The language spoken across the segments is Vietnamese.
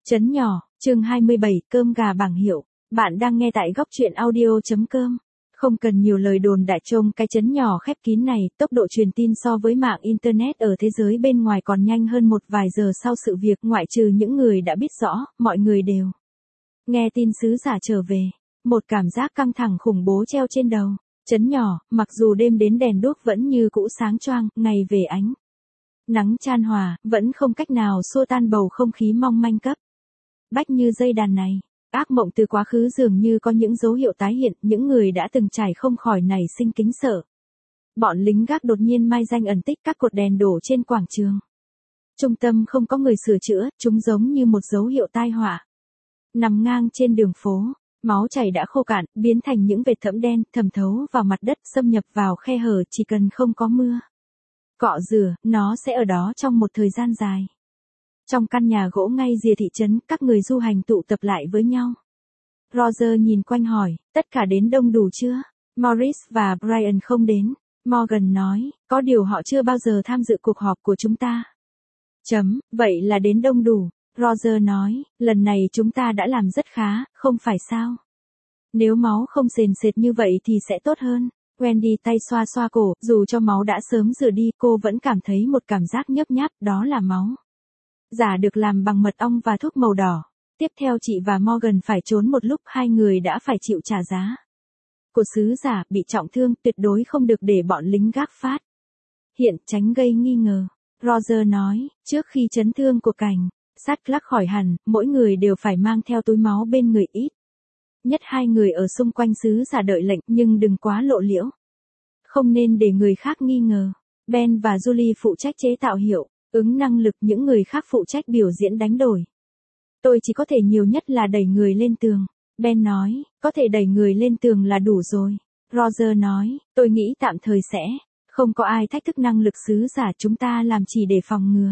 Trấn nhỏ, chương 27, cơm gà bảng hiệu. Bạn đang nghe tại góc truyện audio.com. Không cần nhiều lời đồn đại trông cái trấn nhỏ khép kín này, tốc độ truyền tin so với mạng Internet ở thế giới bên ngoài còn nhanh hơn một vài giờ sau sự việc, ngoại trừ những người đã biết rõ, mọi người đều nghe tin sứ giả trở về. Một cảm giác căng thẳng khủng bố treo trên đầu. Trấn nhỏ, mặc dù đêm đến đèn đuốc vẫn như cũ sáng choang, ngày về ánh nắng chan hòa, vẫn không cách nào xua tan bầu không khí mong manh cấp bách như dây đàn này. Ác mộng từ quá khứ dường như có những dấu hiệu tái hiện, những người đã từng trải không khỏi nảy sinh kính sợ. Bọn lính gác đột nhiên mai danh ẩn tích các cột đèn đổ trên quảng trường. Trung tâm không có người sửa chữa, chúng giống như một dấu hiệu tai họa. Nằm ngang trên đường phố, máu chảy đã khô cạn, biến thành những vệt thẫm đen, thẩm thấu vào mặt đất, xâm nhập vào khe hở, chỉ cần không có mưa cọ rửa, nó sẽ ở đó trong một thời gian dài. Trong căn nhà gỗ ngay rìa thị trấn, các người du hành tụ tập lại với nhau. Roger nhìn quanh hỏi, tất cả đến đông đủ chưa? Morris và Brian không đến. Morgan nói, có điều họ chưa bao giờ tham dự cuộc họp của chúng ta. Vậy là đến đông đủ. Roger nói, lần này chúng ta đã làm rất khá, không phải sao? Nếu máu không sền sệt như vậy thì sẽ tốt hơn. Wendy tay xoa xoa cổ, dù cho máu đã sớm rửa đi, cô vẫn cảm thấy một cảm giác nhấp nháp, đó là máu giả được làm bằng mật ong và thuốc màu đỏ. Tiếp theo chị và Morgan phải trốn một lúc, hai người đã phải chịu trả giá. Của sứ giả bị trọng thương, tuyệt đối không được để bọn lính gác phát hiện, tránh gây nghi ngờ. Roger nói, trước khi chấn thương của cảnh sát Clark khỏi hẳn, mỗi người đều phải mang theo túi máu bên người, ít nhất hai người ở xung quanh sứ giả đợi lệnh, nhưng đừng quá lộ liễu. Không nên để người khác nghi ngờ. Ben và Julie phụ trách chế tạo hiệu ứng năng lực, những người khác phụ trách biểu diễn đánh đổi. Tôi chỉ có thể nhiều nhất là đẩy người lên tường. Ben nói, có thể đẩy người lên tường là đủ rồi. Roger nói, tôi nghĩ tạm thời sẽ không có ai thách thức năng lực sứ giả, chúng ta làm chỉ để phòng ngừa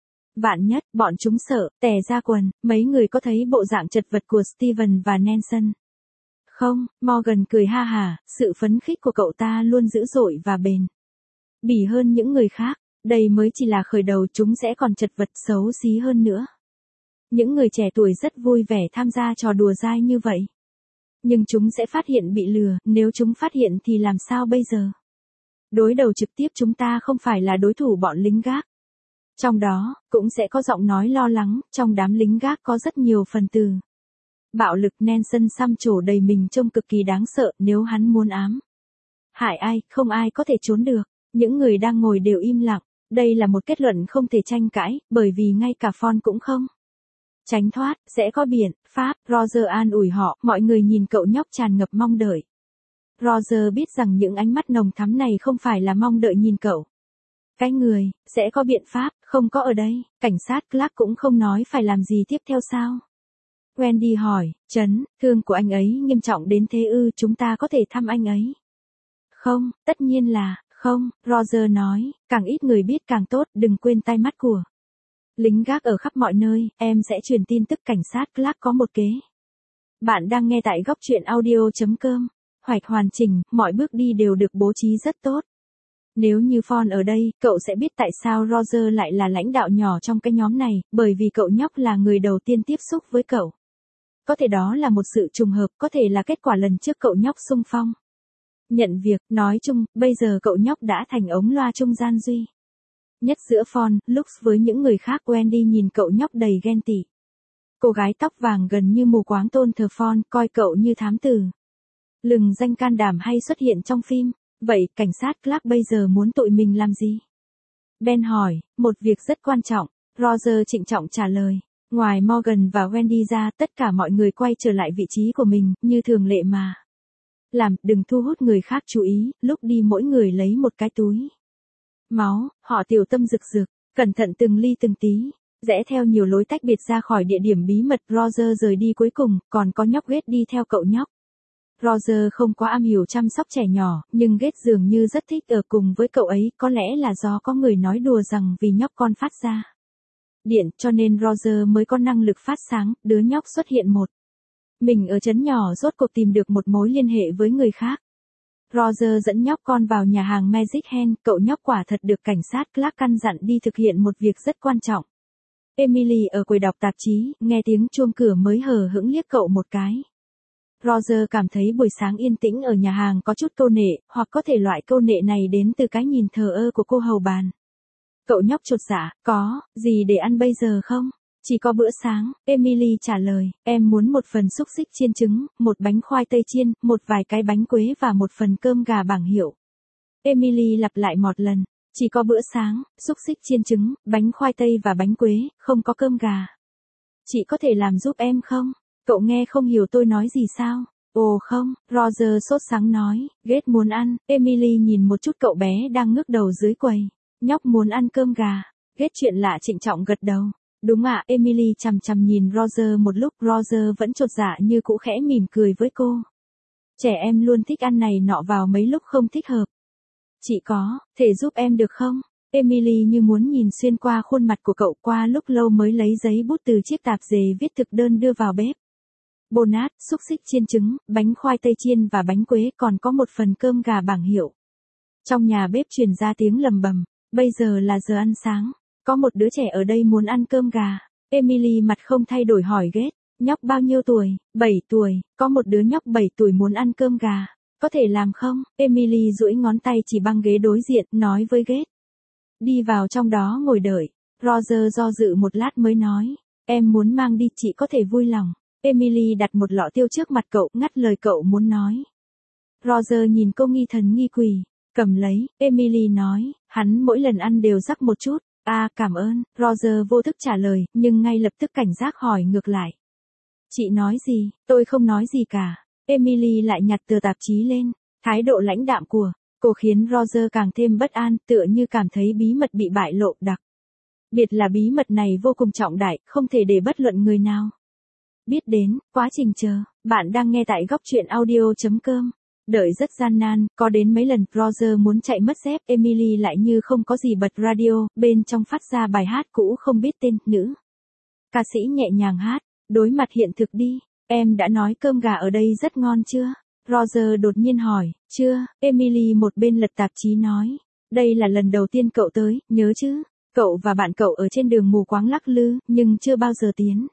vạn nhất. Bọn chúng sợ tè ra quần. Mấy người có thấy bộ dạng chật vật của Steven và Nelson không? Morgan cười ha hả, sự phấn khích của cậu ta luôn dữ dội và bền bỉ hơn những người khác. Đây mới chỉ là khởi đầu, chúng sẽ còn chật vật xấu xí hơn nữa. Những người trẻ tuổi rất vui vẻ tham gia trò đùa dai như vậy. Nhưng chúng sẽ phát hiện bị lừa, nếu chúng phát hiện thì làm sao bây giờ? Đối đầu trực tiếp chúng ta không phải là đối thủ bọn lính gác. Trong đó, cũng sẽ có giọng nói lo lắng, trong đám lính gác có rất nhiều phần tử bạo lực. Nelson xăm trổ đầy mình trông cực kỳ đáng sợ, nếu hắn muốn ám hại ai, không ai có thể trốn được. Những người đang ngồi đều im lặng. Đây là một kết luận không thể tranh cãi, bởi vì ngay cả Fon cũng không tránh thoát, sẽ có biện pháp. Roger an ủi họ, mọi người nhìn cậu nhóc tràn ngập mong đợi. Roger biết rằng những ánh mắt nồng thắm này không phải là mong đợi nhìn cậu. Cái người sẽ có biện pháp không có ở đây. Cảnh sát Clark cũng không nói phải làm gì tiếp theo sao? Wendy hỏi, chấn thương của anh ấy nghiêm trọng đến thế ư? Chúng ta có thể thăm anh ấy không? Tất nhiên là không. Roger nói, càng ít người biết càng tốt, đừng quên tai mắt của lính gác ở khắp mọi nơi, em sẽ truyền tin tức. Cảnh sát Clark có một kế. Bạn đang nghe tại góc truyện audio.com. Hoạch hoàn chỉnh, mọi bước đi đều được bố trí rất tốt. Nếu như Fon ở đây, cậu sẽ biết tại sao Roger lại là lãnh đạo nhỏ trong cái nhóm này, bởi vì cậu nhóc là người đầu tiên tiếp xúc với cậu. Có thể đó là một sự trùng hợp, có thể là kết quả lần trước cậu nhóc xung phong nhận việc. Nói chung, bây giờ cậu nhóc đã thành ống loa trung gian duy nhất giữa Fon, Lux với những người khác. Wendy nhìn cậu nhóc đầy ghen tị. Cô gái tóc vàng gần như mù quáng tôn thờ Fon, coi cậu như thám tử lừng danh can đảm hay xuất hiện trong phim. Vậy, cảnh sát Clark bây giờ muốn tụi mình làm gì? Ben hỏi, một việc rất quan trọng. Roger trịnh trọng trả lời. Ngoài Morgan và Wendy ra, tất cả mọi người quay trở lại vị trí của mình, như thường lệ mà làm, đừng thu hút người khác chú ý. Lúc đi mỗi người lấy một cái túi máu. Họ tiểu tâm rực rực, cẩn thận từng ly từng tí, rẽ theo nhiều lối tách biệt ra khỏi địa điểm bí mật. Roger rời đi cuối cùng, còn có nhóc Ghét đi theo cậu nhóc. Roger không quá am hiểu chăm sóc trẻ nhỏ, nhưng Ghét dường như rất thích ở cùng với cậu ấy, có lẽ là do có người nói đùa rằng vì nhóc con phát ra điện cho nên Roger mới có năng lực phát sáng. Đứa nhóc xuất hiện một mình ở trấn nhỏ rốt cuộc tìm được một mối liên hệ với người khác. Roger dẫn nhóc con vào nhà hàng Magic Hand, cậu nhóc quả thật được cảnh sát Clark căn dặn đi thực hiện một việc rất quan trọng. Emily ở quầy đọc tạp chí, nghe tiếng chuông cửa mới hờ hững liếc cậu một cái. Roger cảm thấy buổi sáng yên tĩnh ở nhà hàng có chút câu nệ, hoặc có thể loại câu nệ này đến từ cái nhìn thờ ơ của cô hầu bàn. Cậu nhóc chột dạ, có, gì để ăn bây giờ không? Chỉ có bữa sáng, Emily trả lời, em muốn một phần xúc xích chiên trứng, một bánh khoai tây chiên, một vài cái bánh quế và một phần cơm gà bảng hiệu. Emily lặp lại một lần, chỉ có bữa sáng, xúc xích chiên trứng, bánh khoai tây và bánh quế, không có cơm gà. Chị có thể làm giúp em không? Cậu nghe không hiểu tôi nói gì sao? Ồ không, Roger sốt sắng nói, ghét muốn ăn. Emily nhìn một chút cậu bé đang ngước đầu dưới quầy. Nhóc muốn ăn cơm gà. Ghét chuyện lạ trịnh trọng gật đầu. Đúng ạ, Emily chằm chằm nhìn Roger một lúc, Roger vẫn chột dạ như cũ, khẽ mỉm cười với cô. Trẻ em luôn thích ăn này nọ vào mấy lúc không thích hợp. Chị có thể giúp em được không? Emily như muốn nhìn xuyên qua khuôn mặt của cậu, qua lúc lâu mới lấy giấy bút từ chiếc tạp dề viết thực đơn đưa vào bếp. Bồ nát, xúc xích chiên trứng, bánh khoai tây chiên và bánh quế, còn có một phần cơm gà bảng hiệu. Trong nhà bếp truyền ra tiếng lầm bầm, bây giờ là giờ ăn sáng, có một đứa trẻ ở đây muốn ăn cơm gà. Emily mặt không thay đổi hỏi ghét, nhóc bao nhiêu tuổi? 7 tuổi, có một đứa nhóc 7 tuổi muốn ăn cơm gà, có thể làm không? Emily duỗi ngón tay chỉ băng ghế đối diện, nói với ghét. Đi vào trong đó ngồi đợi. Roger do dự một lát mới nói, em muốn mang đi, chị có thể vui lòng. Emily đặt một lọ tiêu trước mặt cậu, ngắt lời cậu muốn nói. Roger nhìn cô nghi thần nghi quỷ, cầm lấy. Emily nói, hắn mỗi lần ăn đều rắc một chút. À, cảm ơn. Roger vô thức trả lời, nhưng ngay lập tức cảnh giác hỏi ngược lại. Chị nói gì? Tôi không nói gì cả. Emily lại nhặt tờ tạp chí lên. Thái độ lãnh đạm của cô khiến Roger càng thêm bất an, tựa như cảm thấy bí mật bị bại lộ, đặc biệt là bí mật này vô cùng trọng đại, không thể để bất luận người nào biết đến. Quá trình chờ, bạn đang nghe tại góc truyện audio.com. Đợi rất gian nan, có đến mấy lần Roger muốn chạy mất dép, Emily lại như không có gì bật radio, bên trong phát ra bài hát cũ không biết tên, nữ ca sĩ nhẹ nhàng hát, đối mặt hiện thực đi, em đã nói cơm gà ở đây rất ngon chưa? Roger đột nhiên hỏi, chưa, Emily một bên lật tạp chí nói, đây là lần đầu tiên cậu tới, nhớ chứ? Cậu và bạn cậu ở trên đường mù quáng lắc lư, nhưng chưa bao giờ tiến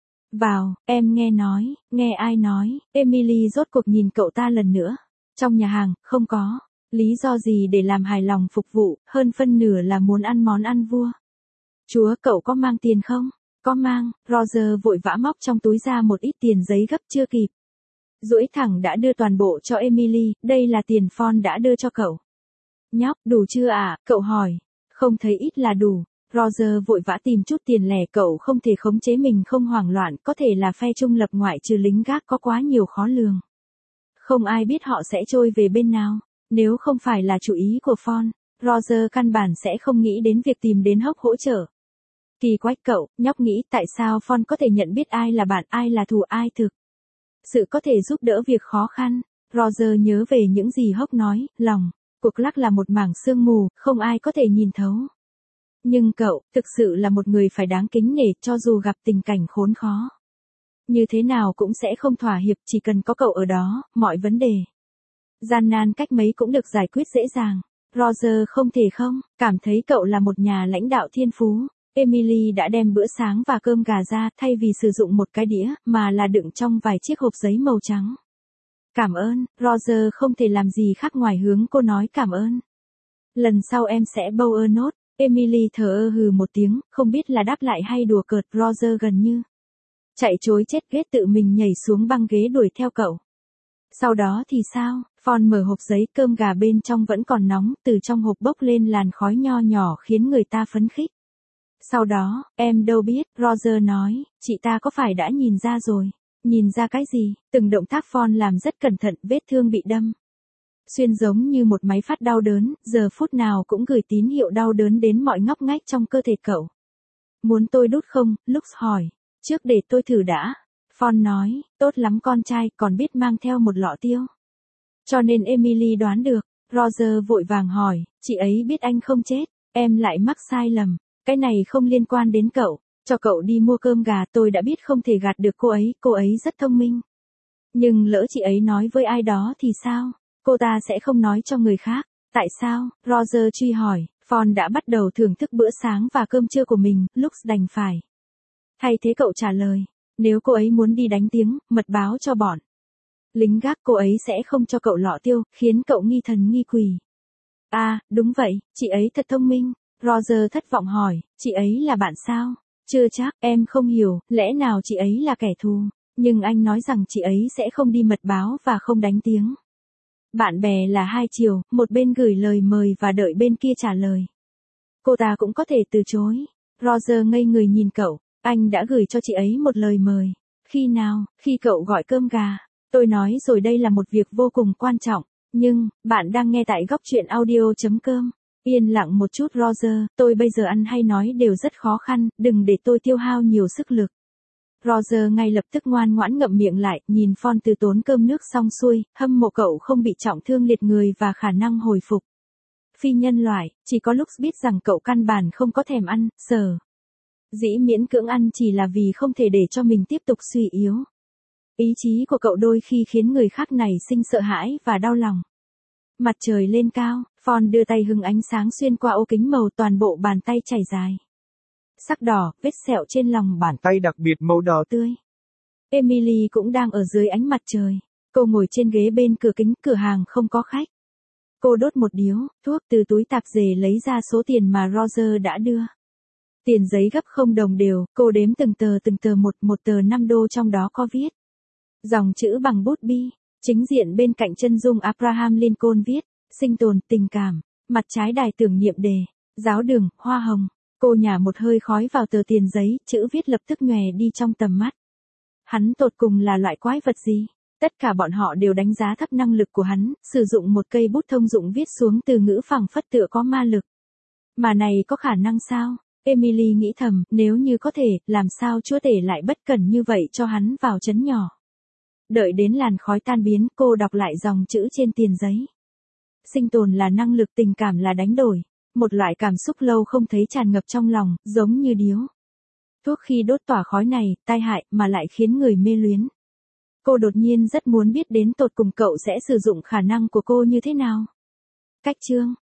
vào. Em nghe ai nói? Emily rốt cuộc nhìn cậu ta lần nữa. Trong nhà hàng, không có lý do gì để làm hài lòng phục vụ, hơn phân nửa là muốn ăn món ăn vua. Chúa, cậu có mang tiền không? Có mang. Roger vội vã móc trong túi ra một ít tiền giấy gấp chưa kịp duỗi thẳng đã đưa toàn bộ cho Emily, đây là tiền Fon đã đưa cho cậu. Nhóc, đủ chưa ạ? Cậu hỏi. Không thấy ít là đủ. Roger vội vã tìm chút tiền lẻ, cậu không thể khống chế mình không hoảng loạn, có thể là phe trung lập ngoại trừ lính gác có quá nhiều khó lường. Không ai biết họ sẽ trôi về bên nào. Nếu không phải là chủ ý của Fon, Roger căn bản sẽ không nghĩ đến việc tìm đến Hốc hỗ trợ. Kỳ quái, cậu, nhóc nghĩ tại sao Fon có thể nhận biết ai là bạn, ai là thù, ai thực sự có thể giúp đỡ việc khó khăn. Roger nhớ về những gì Hốc nói, lòng cuộc lắc là một mảng sương mù, không ai có thể nhìn thấu. Nhưng cậu, thực sự là một người phải đáng kính nể, cho dù gặp tình cảnh khốn khó. Như thế nào cũng sẽ không thỏa hiệp, chỉ cần có cậu ở đó, mọi vấn đề gian nan cách mấy cũng được giải quyết dễ dàng. Roger không thể không cảm thấy cậu là một nhà lãnh đạo thiên phú. Emily đã đem bữa sáng và cơm gà ra, thay vì sử dụng một cái đĩa, mà là đựng trong vài chiếc hộp giấy màu trắng. Cảm ơn. Roger không thể làm gì khác ngoài hướng cô nói cảm ơn. Lần sau em sẽ bâu ơ nốt. Emily thờ ơ hừ một tiếng, không biết là đáp lại hay đùa cợt. Roger gần như chạy trối chết, ghét tự mình nhảy xuống băng ghế đuổi theo cậu. Sau đó thì sao? Fon mở hộp giấy, cơm gà bên trong vẫn còn nóng, từ trong hộp bốc lên làn khói nho nhỏ khiến người ta phấn khích. Sau đó, em đâu biết, Roger nói, chị ta có phải đã nhìn ra rồi? Nhìn ra cái gì? Từng động tác Fon làm rất cẩn thận, vết thương bị đâm xuyên giống như một máy phát đau đớn, giờ phút nào cũng gửi tín hiệu đau đớn đến mọi ngóc ngách trong cơ thể cậu. Muốn tôi đút không? Lux hỏi. Trước để tôi thử đã. Fon nói, tốt lắm con trai, còn biết mang theo một lọ tiêu. Cho nên Emily đoán được. Roger vội vàng hỏi, chị ấy biết anh không chết. Em lại mắc sai lầm. Cái này không liên quan đến cậu. Cho cậu đi mua cơm gà, tôi đã biết không thể gạt được cô ấy rất thông minh. Nhưng lỡ chị ấy nói với ai đó thì sao? Cô ta sẽ không nói cho người khác. Tại sao? Roger truy hỏi. Fon đã bắt đầu thưởng thức bữa sáng và cơm trưa của mình, Lux đành phải Thay thế cậu trả lời, nếu cô ấy muốn đi đánh tiếng, mật báo cho bọn lính gác, cô ấy sẽ không cho cậu lọ tiêu, khiến cậu nghi thần nghi quỷ. À, đúng vậy, chị ấy thật thông minh. Roger thất vọng hỏi, chị ấy là bạn sao? Chưa chắc, em không hiểu, lẽ nào chị ấy là kẻ thù? Nhưng anh nói rằng chị ấy sẽ không đi mật báo và không đánh tiếng. Bạn bè là hai chiều, một bên gửi lời mời và đợi bên kia trả lời. Cô ta cũng có thể từ chối. Roger ngây người nhìn cậu, anh đã gửi cho chị ấy một lời mời. Khi nào? Khi cậu gọi cơm gà. Tôi nói rồi, đây là một việc vô cùng quan trọng. Nhưng, bạn đang nghe tại góc chuyện audio.com. Yên lặng một chút Roger, tôi bây giờ ăn hay nói đều rất khó khăn, đừng để tôi tiêu hao nhiều sức lực. Roger ngay lập tức ngoan ngoãn ngậm miệng lại, nhìn Phong từ tốn cơm nước xong xuôi, hâm mộ cậu không bị trọng thương liệt người và khả năng hồi phục. Phi nhân loại, chỉ có lúc biết rằng cậu căn bản không có thèm ăn, sở dĩ miễn cưỡng ăn chỉ là vì không thể để cho mình tiếp tục suy yếu. Ý chí của cậu đôi khi khiến người khác nảy sinh sợ hãi và đau lòng. Mặt trời lên cao, Phong đưa tay hứng ánh sáng xuyên qua ô kính màu toàn bộ bàn tay chảy dài. Sắc đỏ, vết sẹo trên lòng bàn tay đặc biệt màu đỏ tươi. Emily cũng đang ở dưới ánh mặt trời. Cô ngồi trên ghế bên cửa kính, cửa hàng không có khách. Cô đốt một điếu thuốc từ túi tạp dề, lấy ra số tiền mà Roger đã đưa. Tiền giấy gấp không đồng đều, cô đếm từng tờ một tờ 5 đô, trong đó có viết dòng chữ bằng bút bi. Chính diện bên cạnh chân dung Abraham Lincoln viết, sinh tồn, tình cảm. Mặt trái đài tưởng niệm đề, giáo đường, hoa hồng. Cô nhả một hơi khói vào tờ tiền giấy, chữ viết lập tức nhòe đi trong tầm mắt. Hắn tột cùng là loại quái vật gì? Tất cả bọn họ đều đánh giá thấp năng lực của hắn, sử dụng một cây bút thông dụng viết xuống từ ngữ phảng phất tựa có ma lực. Mà này có khả năng sao? Emily nghĩ thầm, nếu như có thể, làm sao Chúa Tể lại bất cẩn như vậy cho hắn vào trấn nhỏ. Đợi đến làn khói tan biến, cô đọc lại dòng chữ trên tiền giấy. Sinh tồn là năng lực, tình cảm là đánh đổi. Một loại cảm xúc lâu không thấy tràn ngập trong lòng, giống như điếu thuốc khi đốt tỏa khói này, tai hại mà lại khiến người mê luyến. Cô đột nhiên rất muốn biết đến tột cùng cậu sẽ sử dụng khả năng của cô như thế nào. Cách chương